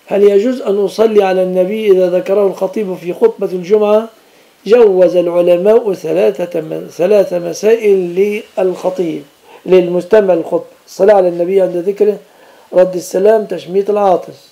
هل يجوز أن أصلي على النبي إذا ذكره الخطيب في خطبة الجمعة؟ جوز العلماء ثلاث مسائل للخطيب للمستمع الخطبة: الصلاة على النبي عند ذكره، رد السلام، تشميت العاطس.